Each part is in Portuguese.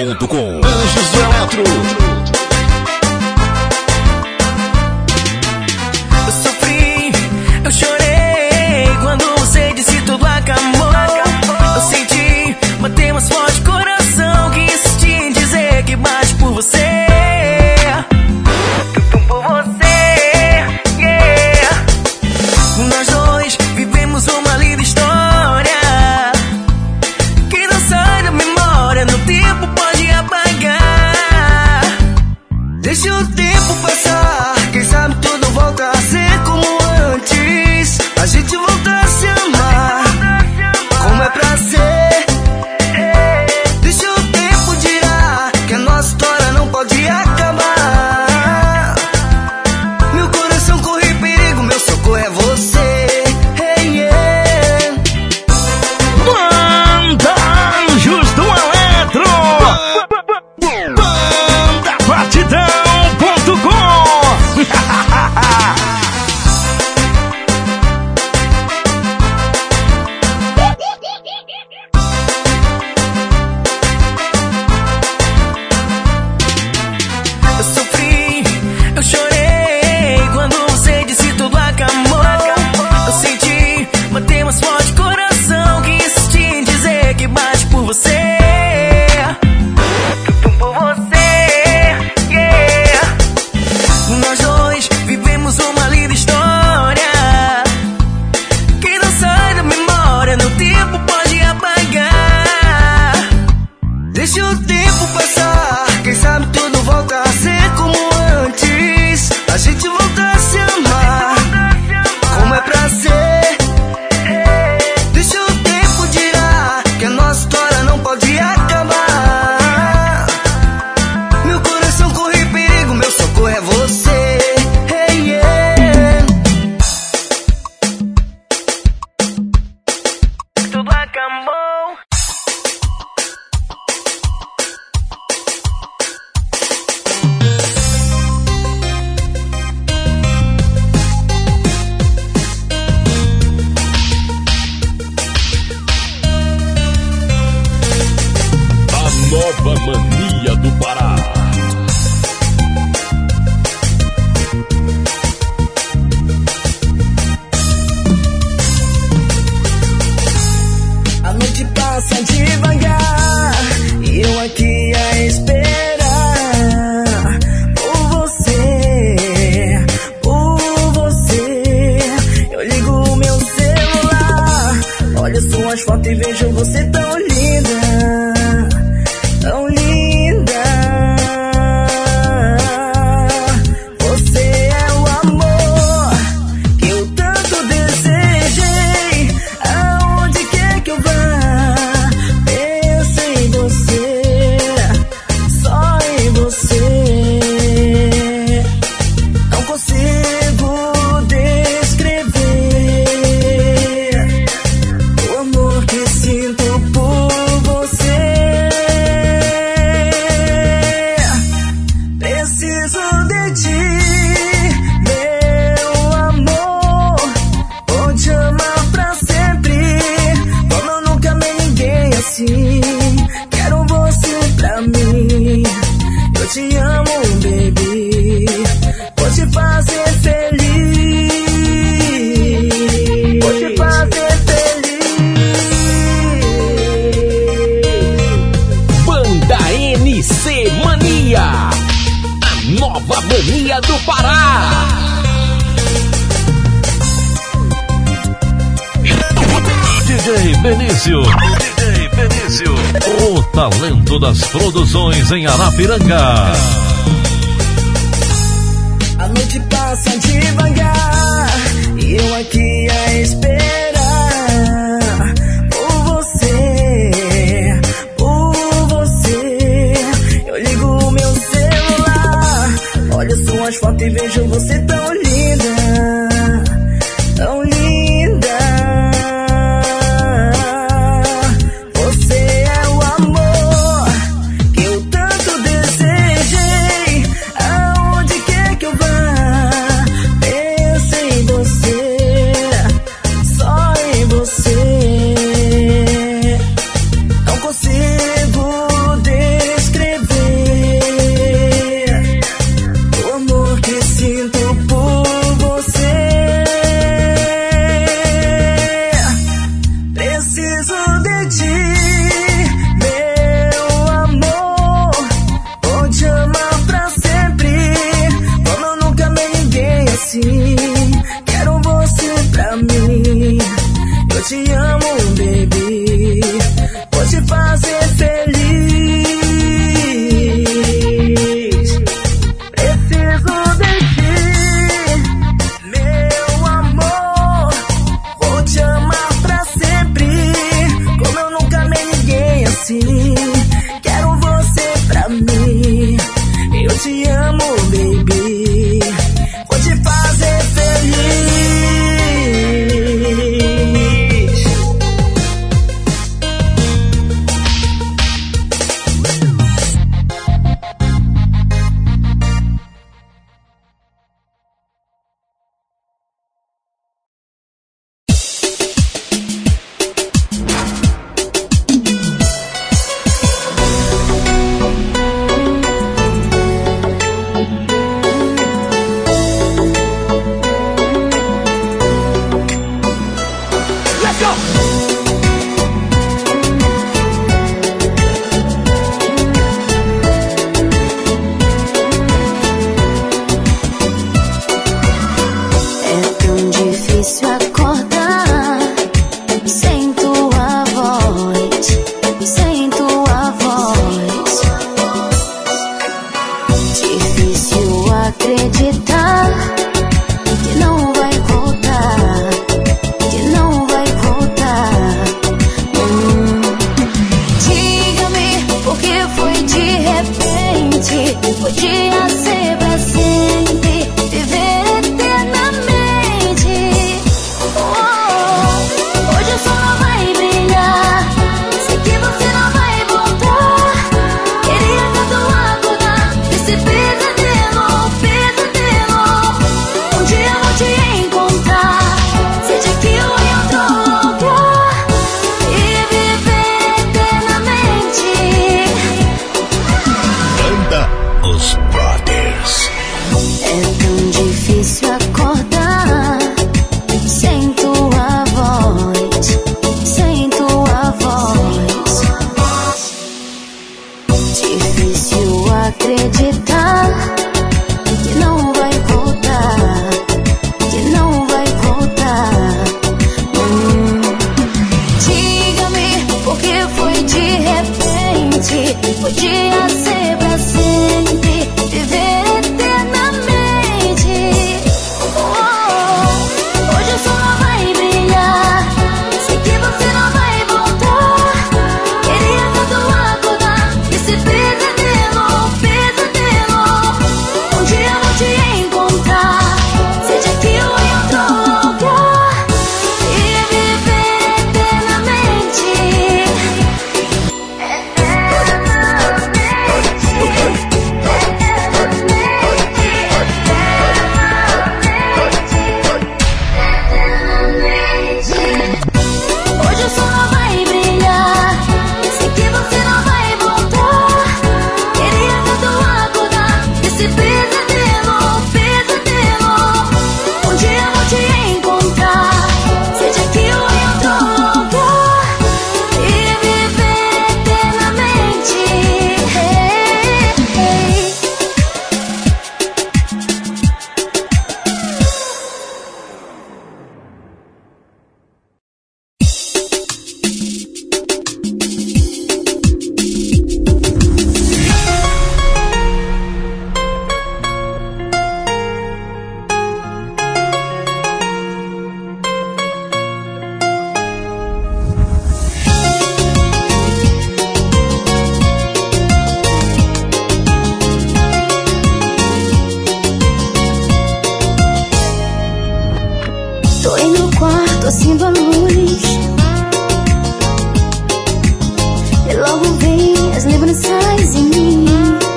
Batidão.com. Anjos do Eletro. Eu sofri, eu chorei quando você disse tudo acabou. Eu senti bater mais forte o coração que insisti em dizer que bate por você. Por você, yeah. Nós dois vivemos uma linda história que não sai da memória, no tempo pode apagar. Deixa o tempo passar, quem sabe tudo volta a ser como antes. A gente volta a se amar como é pra ser. Deixa o tempo dirá que a nossa história não pode acabar. Meu coração corre perigo, meu socorro é você. Hey, yeah. Banda Anjos do Eletro. Banda Batidão.com. Eu sofri, eu chorei quando você disse tudo acabou. Eu senti bater mais forte o coração que insisti em dizer que bate por você. Por você, yeah. Nós dois vivemos uma linda história que não sai da memória, no tempo pode apagar. Deixa o tempo passar, quem sabe tudo volta a ser como antes. A gente volta a se amar como é pra ser. Deixa o tempo dirá que a nossa história não pode acabar. Meu coração corre perigo, meu socorro é você. Hey, yeah. Tudo acabou. A nova mania do Pará. A noite passa devagar e eu aqui a esperar por você, por você. Eu ligo meu celular, olho suas fotos e vejo você tão linda, tão linda. Você é o amor que eu tanto desejei. Aonde quer que eu vá, penso em você, só em você. Não consigo descrever o amor que sinto por você. Preciso de ti, meu amor. Vou te amar pra sempre, como eu nunca amei ninguém assim. Quero você pra mim, eu te amo, baby. Vou te fazer feliz, vou te fazer feliz. Banda NC Mania. A nova mania do Pará. DJ Benício. DJ Benício. O talento das produções em Arapiranga. A noite passa devagar e eu aqui a esperar por você, por você. Eu ligo meu celular, olho suas fotos e vejo você tão linda, tão linda. Você é o amor que eu tanto desejei. Aonde quer que eu vá, penso Quero você pra mim. Eu te amo, baby. Vou te fazer feliz. Preciso de ti, meu amor. Vou te amar pra sempre, como eu nunca amei ninguém assim. Quero você pra mim. Eu te amo, baby. Vou te fazer feliz. acendo a luz e logo vem as lembranças em mim.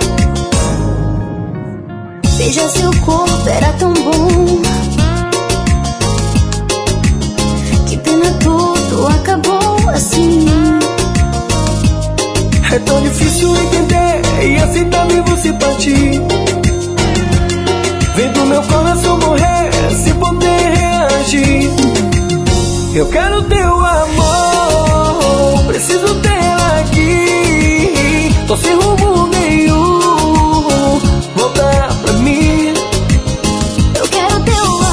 Veja, seu corpo era tão bom, que pena tudo acabou assim. É tão difícil entender e aceitar ver você partir. Vendo meu coração morrer sem poder reagir. Eu quero teu amor, preciso dela aqui. Tô sem rumo nenhum, volta pra mim. Eu quero teu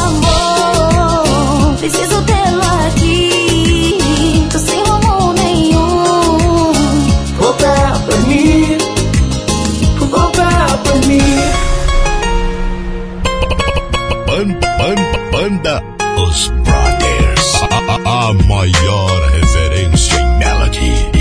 Banda Os Brothers, a maior referência em melody.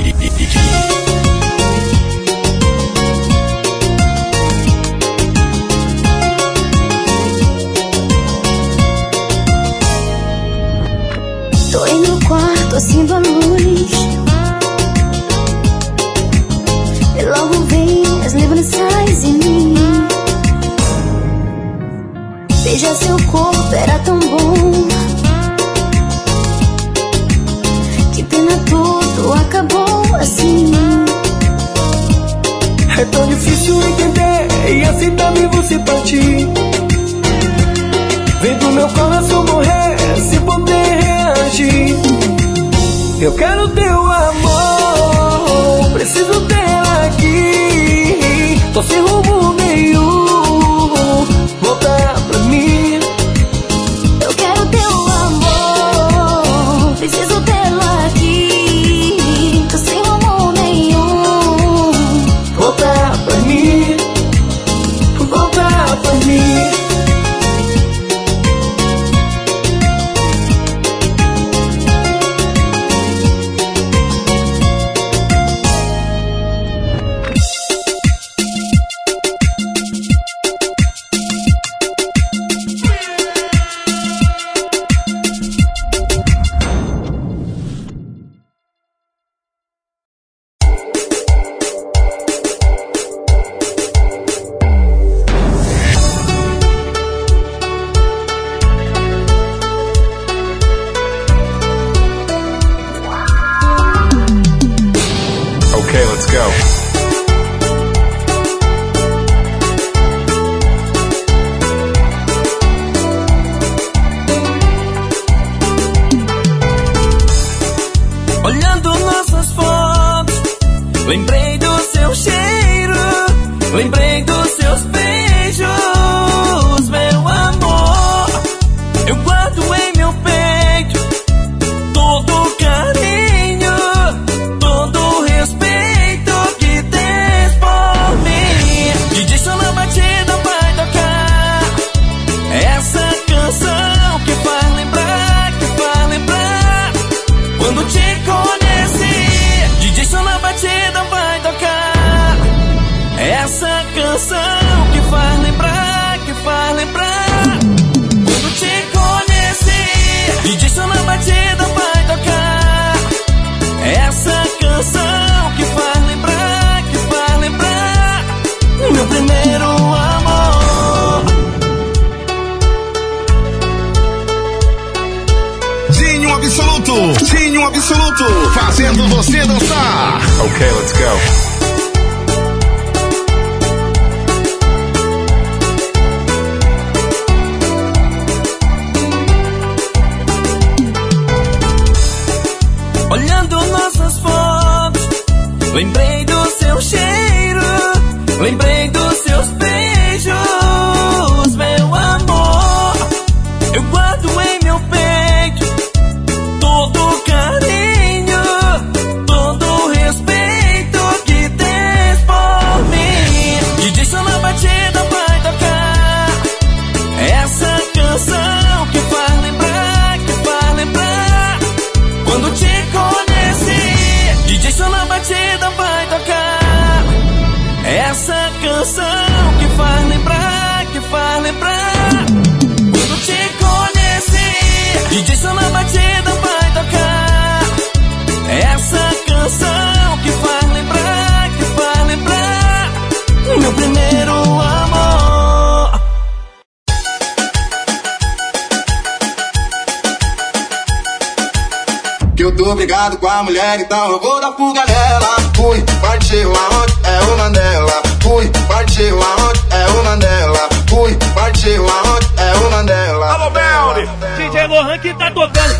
Tô em meu quarto, acendo a luz, e logo vem as lembranças em mim. Beijar seu corpo era tão bom, que pena tudo acabou assim. É tão difícil entender e aceitar ver você partir. Vendo meu coração morrer sem poder reagir. Eu quero teu amor, preciso dela aqui. Tô sem rumo nenhum, volta pra mim. Eu quero teu amor, preciso dela aqui. Tô sem rumo nenhum, volta pra mim, volta pra mim. Okay, let's go. Olhando nossas fotos, lembrei do seu cheiro, lembrei dos seus beijos, meu amor. Eu guardo em meu peito todo o carinho, todo o respeito que tens por mim. DJ só na batida vai tocar essa canção que faz lembrar, quando te conheci. DJ só na batida vai tocar essa canção que faz lembrar, quando te conheci. DJ só na batida vai tocar essa canção que faz lembrar, meu primeiro amor. Dinho Absoluto, fazendo você dançar. Okay, let's go. Olhando nossas fotos, lembrei do seu cheiro, lembrei dos seus beijos, meu amor. Eu guardo em meu peito todo o carinho, todo o respeito que tens por mim. DJ só na batida vai tocar essa canção que faz lembrar, quando te conheci. DJ só na batida vai tocar essa canção que faz lembrar, quando te conheci. DJ só na batida vai tocar essa canção que faz lembrar, meu primeiro amor. Que eu tô brigado com a mulher, então eu vou dar fuga nela. Fui, partiu aonde é o Mandela. Fui, partiu aonde é o Mandela. Fui, partiu aonde é o Mandela. Alô, Belly, DJ Lohan que tá tocando.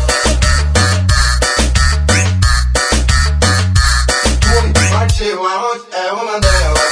Fui, partiu aonde é o Mandela.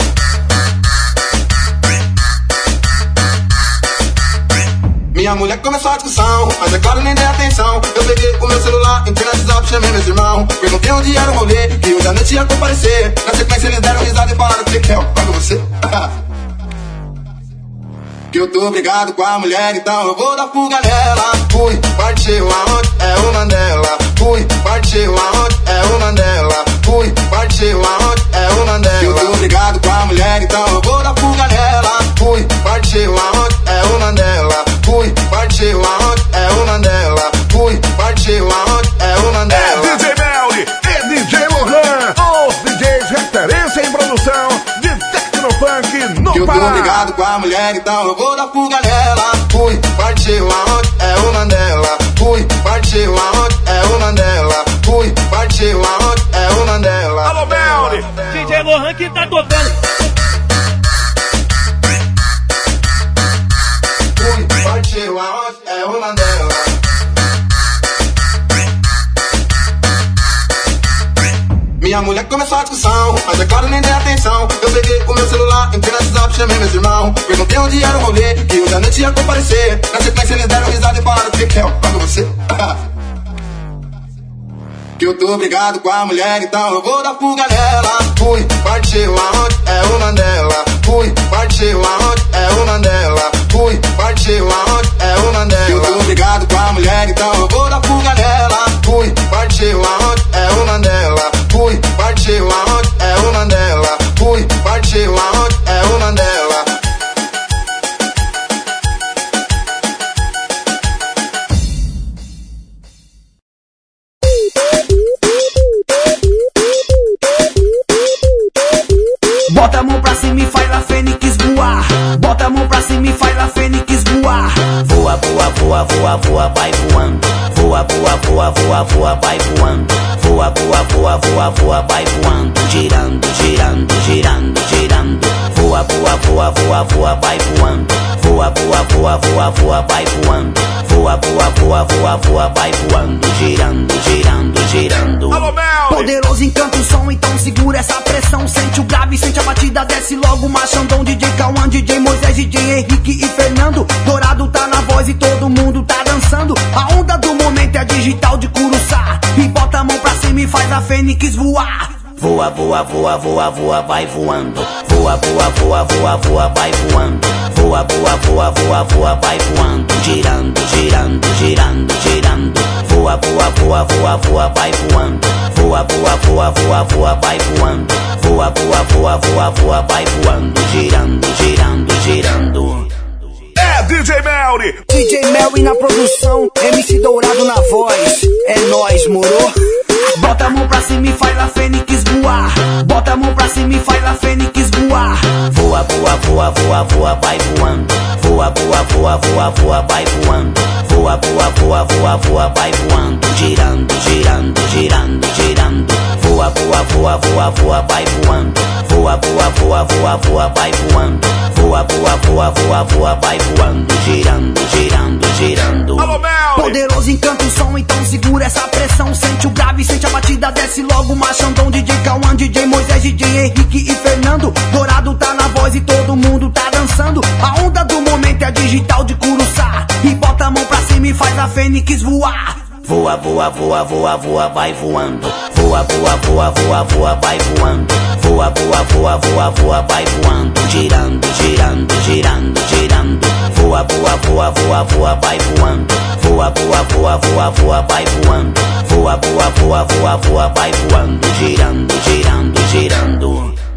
Minha mulher começou a discussão, mas é claro, nem dei atenção. Eu peguei o meu celular, entrei na WhatsApp, chamei meus irmãos. Perguntei onde era o rolê, que hoje à noite ia comparecer. Na sequência eles deram risada e falaram que quer com você. Que eu tô brigado com a mulher, então eu vou dar fuga nela. Fui, partiu aonde? É o Mandela. Fui, partiu aonde? É o Mandela. Fui, partiu aonde? É o Mandela. Que eu tô brigado com a mulher, então eu vou dar fuga nela. Fui, partiu aonde? É o Mandela. Fui, partiu aonde? É o Mandela. Fui, partiu aonde? É o Mandela. É DJ Melly e DJ Lohan, os DJs referência em produção de Tecnofunk no que eu tô Pará. brigado com a mulher, então eu vou dar fuga nela. Fui, partiu aonde? É o Mandela. Fui, partiu aonde? É o Mandela. Fui, partiu aonde? É o Mandela. Alô, Melly. DJ Lohan que tá tocando. Fui, partiu aonde? É o Mandela. Minha mulher começou a discussão, mas é claro, nem dei atenção. Eu peguei o meu celular, entrei no WhatsApp, chamei meus irmãos. Perguntei onde era o rolê, que hoje à noite ia comparecer. Na sequência eles deram risada e falaram que é pago você. Que eu tô brigado com a mulher, então eu vou dar fuga nela. Fui, partiu aonde? É o Mandela. Fui, partiu aonde? É o Mandela. Fui, partiu aonde? É o Mandela. Que eu tô brigado com a mulher, então eu vou dar fuga nela. Fui, partiu aonde? É o Mandela. Fui, partiu aonde? É o Mandela. Fui, partiu aonde? É o Mandela. Bota a mão pra cima e faz a fênix voar. Bota a mão pra cima e faz a fênix voar. Voa, voa, voa, voa, voa, vai voando. Voa, voa, voa, voa, voa, vai voando. Voa, voa, voa, voa, voa, vai voando. Girando, girando, girando, girando. Voa, voa, voa, voa, voa, vai voando. Voa, voa, voa, voa, voa, vai voando. Voa, voa, voa, voa, voa, vai voando. Girando, girando, girando. Alô, Melly. Poderoso encanta o som, então segura essa pressão. Sente o grave, sente a batida, desce logo o machandão. DJ Cauã, DJ Moisés, DJ Henrique e Fernando. Dourado tá na voz e todo mundo tá dançando. A onda do momento é digital de Curuçá. E bota a mão pra cima e faz a fênix voar. Voa, voa, voa, voa, voa, vai voando. Voa, voa, voa, voa, voa, vai voando. Voa, voa, voa, voa, voa, vai voando. Girando, girando, girando, girando. Voa, voa, voa, voa, voa, vai voando. Voa, voa, voa, voa, voa, vai voando. Voa, voa, voa, voa, voa, vai voando. Girando, girando, girando. É DJ Melly. DJ Melly na produção, MC Dourado na voz. É nóis, moro? Bota a mão pra cima e faz a fênix voar. Bota a mão pra cima e faz a fênix voar. Voa, voa, voa, voa, voa, vai voando. Voa, voa, voa, voa, voa, vai voando. Voa, voa, voa, voa, voa, vai voando. Girando, girando, girando, girando. Voa, voa, voa, voa, voa, vai voando. Voa, voa, voa, voa, voa, vai voando. Voa, voa, voa, voa, voa, vai voando. Girando, girando, girando. Alô, Melly. Poderoso encanta o som, então segura essa pressão. Sente o grave, sente a batida, desce logo o machandão. DJ Cauã, DJ Moisés, DJ Henrique e Fernando. Dourado tá na voz e todo mundo tá dançando. A onda do momento é digital de Curuçá. E bota a mão pra cima e faz a fênix voar. Voa, voa, voa, voa, voa, vai voando. Voa, voa, voa, voa, voa, vai voando. Voa, voa, voa, voa, voa, vai voando. Girando, girando, girando, girando. Voa, voa, voa, voa, voa, vai voando. Voa, voa, voa, voa, voa, vai voando. Voa, voa, voa, voa, voa, vai voando. Girando, girando, girando.